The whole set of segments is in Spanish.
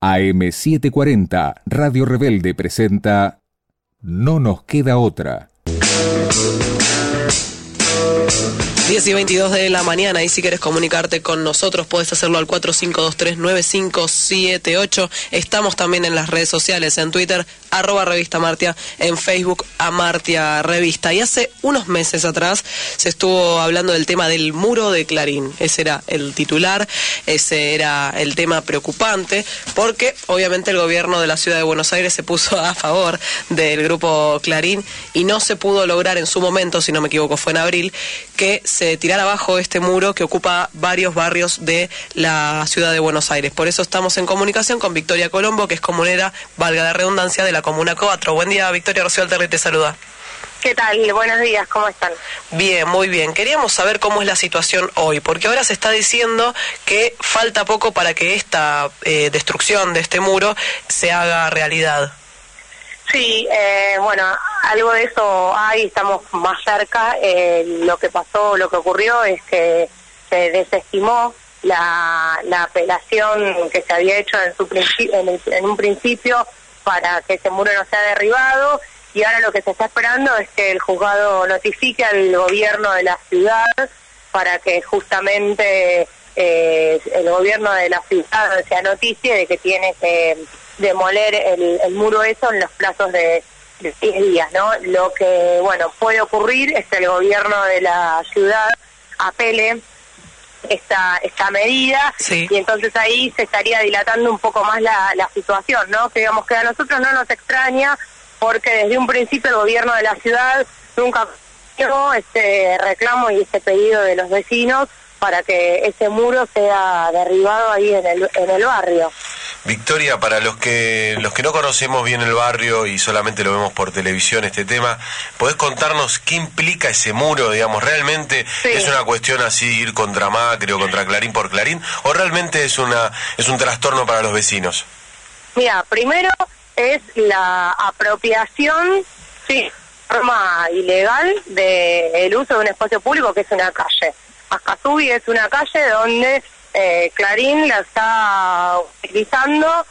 AM740, Radio Rebelde presenta No nos queda otra. 10:22 de la mañana, y si quieres comunicarte con nosotros puedes hacerlo al 45239578. Estamos también en las redes sociales, en Twitter, @Revista Amartya, en Facebook, Amartya Revista. Y hace unos meses atrás se estuvo hablando del tema del muro de Clarín. Ese era el titular, ese era el tema preocupante, porque obviamente el gobierno de la ciudad de Buenos Aires se puso a favor del grupo Clarín y no se pudo lograr en su momento, si no me equivoco fue en abril, que se tirara abajo este muro que ocupa varios barrios de la ciudad de Buenos Aires. Por eso estamos en comunicación con Victoria Colombo, que es comunera, valga la redundancia, de la Comuna Coatro. Buen día, Victoria. Rocío Alterri te saluda. ¿Qué tal? Buenos días, ¿cómo están? Bien, muy bien. Queríamos saber cómo es la situación hoy, porque ahora se está diciendo que falta poco para que esta destrucción de este muro se haga realidad. Sí, bueno, algo de eso hay, estamos más cerca. Lo que pasó, lo que ocurrió es que se desestimó la apelación que se había hecho en un principio para que ese muro no sea derribado, y ahora lo que se está esperando es que el juzgado notifique al gobierno de la ciudad para que justamente el gobierno de la ciudad se noticie de que tiene que demoler el muro eso en los plazos de 10 días, ¿no? Lo que, bueno, puede ocurrir es que el gobierno de la ciudad apele esta medida, sí. Y entonces ahí se estaría dilatando un poco más la situación, ¿no? Que digamos que a nosotros no nos extraña, porque desde un principio el gobierno de la ciudad nunca dio este reclamo y este pedido de los vecinos para que ese muro sea derribado ahí en el barrio. Victoria, para los que no conocemos bien el barrio y solamente lo vemos por televisión este tema, ¿podés contarnos qué implica ese muro? Digamos, ¿realmente sí, es una cuestión así ir contra Macri o contra Clarín por Clarín, o realmente es un trastorno para los vecinos? Mira, primero es la apropiación, sí, de forma ilegal del uso de un espacio público que es una calle. Ascasubi es una calle donde Clarín la está utilizando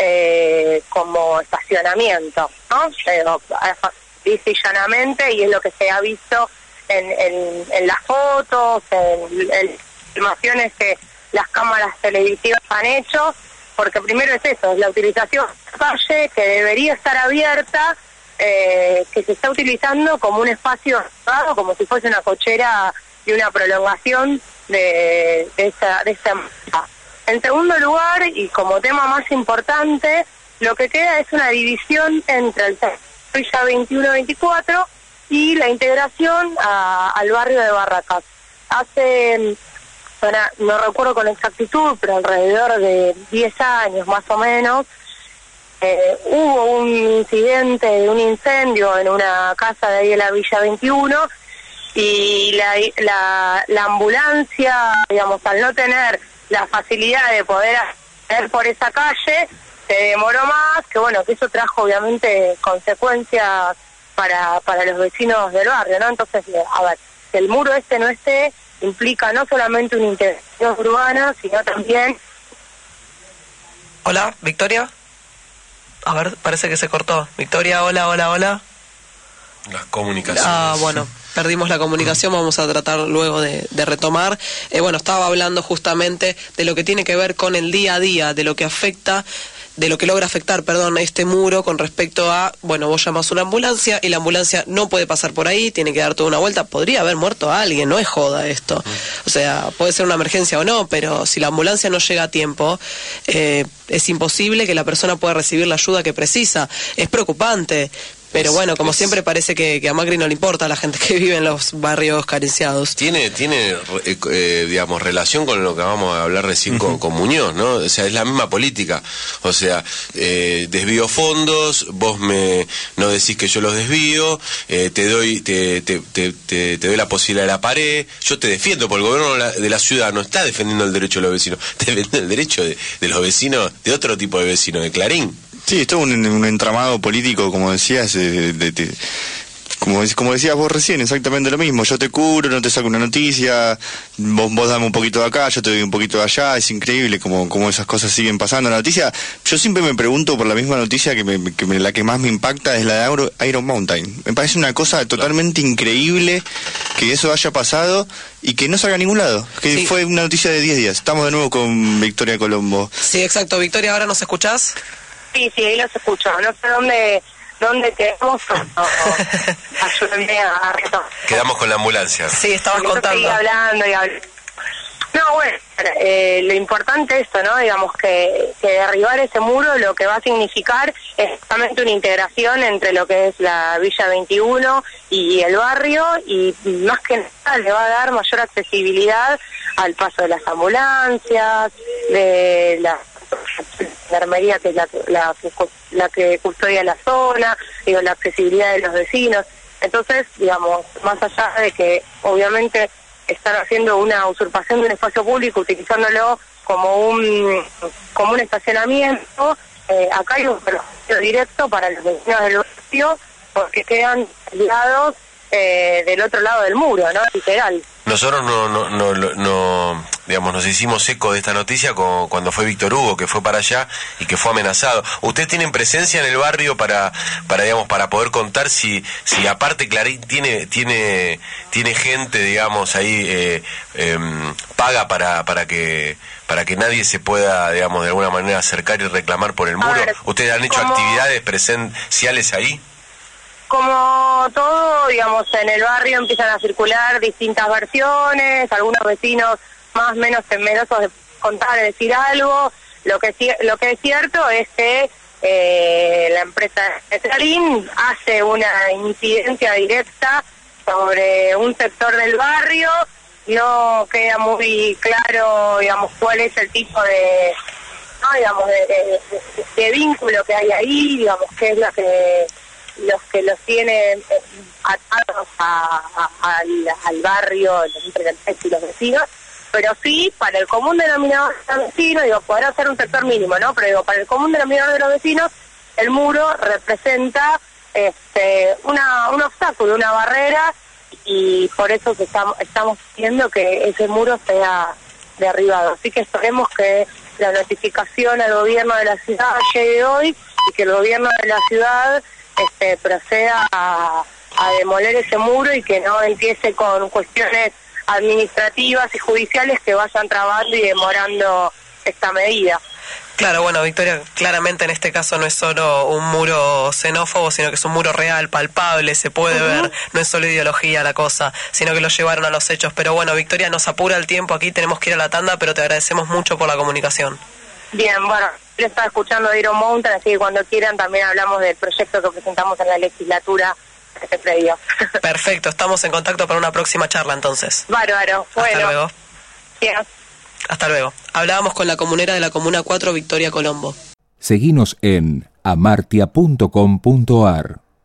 como estacionamiento, ¿no? Dice llanamente, y es lo que se ha visto en las fotos, en las filmaciones que las cámaras televisivas han hecho, porque primero es eso, es la utilización de la calle que debería estar abierta, que se está utilizando como un espacio cerrado, como si fuese una cochera y una prolongación de esta. En segundo lugar, y como tema más importante, lo que queda es una división entre el Villa 21-24 y la integración al barrio de Barracas. Hace, no recuerdo con exactitud, pero alrededor de 10 años más o menos, hubo un incidente de un incendio en una casa de ahí de la Villa 21, y la ambulancia, digamos, al no tener la facilidad de poder acceder por esa calle, se demoró más, que bueno, que eso trajo obviamente consecuencias para los vecinos del barrio, ¿no? Entonces, a ver, que el muro no esté, implica no solamente una integración urbana, sino también... Hola, Victoria. A ver, parece que se cortó. Victoria, hola. Las comunicaciones. Bueno, perdimos la comunicación, vamos a tratar luego de retomar. Bueno, estaba hablando justamente de lo que tiene que ver con el día a día, de lo que logra afectar, este muro con respecto a, bueno, vos llamás una ambulancia y la ambulancia no puede pasar por ahí, tiene que dar toda una vuelta, podría haber muerto a alguien, no es joda esto. O sea, puede ser una emergencia o no, pero si la ambulancia no llega a tiempo, es imposible que la persona pueda recibir la ayuda que precisa. Es preocupante. Pero bueno, como siempre parece que a Macri no le importa a la gente que vive en los barrios carenciados. Tiene digamos, relación con lo que vamos a hablar recién con Muñoz, ¿no? O sea, es la misma política. O sea, desvío fondos, vos no decís que yo los desvío, te doy la posibilidad de la pared, yo te defiendo, porque el gobierno de la ciudad no está defendiendo el derecho de los vecinos, está defendiendo el derecho de los vecinos, de otro tipo de vecinos, de Clarín. Sí, esto es un entramado político, como decías, Como decías vos recién, exactamente lo mismo. Yo te cubro, no te saco una noticia, vos dame un poquito de acá, yo te doy un poquito de allá. Es increíble como esas cosas siguen pasando. La noticia, yo siempre me pregunto por la misma noticia la que más me impacta es la de Iron Mountain. Me parece una cosa totalmente increíble que eso haya pasado y que no salga a ningún lado. Que Sí. fue una noticia de 10 días. Estamos de nuevo con Victoria Colombo. Sí, exacto. Victoria, ¿ahora nos escuchás? Sí, ahí los escucho. No sé dónde quedamos, pero ayúdenme a retomar. Quedamos con la ambulancia. Sí, estabas Yo contando. seguí hablando y hablando. No, bueno, lo importante es esto, ¿no? Digamos que derribar ese muro lo que va a significar es justamente una integración entre lo que es la Villa 21 y el barrio, y más que nada le va a dar mayor accesibilidad al paso de las ambulancias, de la enfermería, que es la que custodia la zona, digo, la accesibilidad de los vecinos. Entonces, digamos, más allá de que obviamente están haciendo una usurpación de un espacio público utilizándolo como un estacionamiento, acá hay un beneficio directo para los vecinos del barrio porque quedan aislados del otro lado del muro, ¿no? Literal. Nosotros no digamos, nos hicimos eco de esta noticia cuando fue Víctor Hugo, que fue para allá y que fue amenazado. ¿Ustedes tienen presencia en el barrio para poder contar si aparte Clarín tiene gente, digamos, ahí paga para que nadie se pueda, digamos, de alguna manera acercar y reclamar por el muro? ver, ¿Ustedes han hecho actividades presenciales ahí? Como todo, digamos, en el barrio empiezan a circular distintas versiones, algunos vecinos más o menos temerosos de contar, de decir algo. Lo que es cierto es que la empresa de Clarín hace una incidencia directa sobre un sector del barrio. No queda muy claro, digamos, cuál es el tipo de, ¿no? digamos, de vínculo que hay ahí, digamos, qué es los que los tienen atados al barrio, entre el resto y los vecinos, pero sí, para el común denominador de los vecinos, digo, podrá ser un sector mínimo, ¿no? Pero digo, para el común denominador de los vecinos, el muro representa un obstáculo, una barrera, y por eso que estamos pidiendo que ese muro sea derribado. Así que esperemos que la notificación al gobierno de la ciudad llegue hoy y que el gobierno de la ciudad proceda a demoler ese muro y que no empiece con cuestiones administrativas y judiciales que vayan trabando y demorando esta medida. Claro, bueno, Victoria, claramente en este caso no es solo un muro xenófobo, sino que es un muro real, palpable, se puede ver, no es solo ideología la cosa, sino que lo llevaron a los hechos. Pero bueno, Victoria, nos apura el tiempo aquí, tenemos que ir a la tanda, pero te agradecemos mucho por la comunicación. Bien, bueno, yo estaba escuchando de Iron Mountain, así que cuando quieran también hablamos del proyecto que presentamos en la legislatura que se previó. Perfecto, estamos en contacto para una próxima charla entonces. Bárbaro, bueno. Hasta luego. Bien. Hasta luego. Hablábamos con la comunera de la Comuna 4, Victoria Colombo. Seguinos en amartia.com.ar.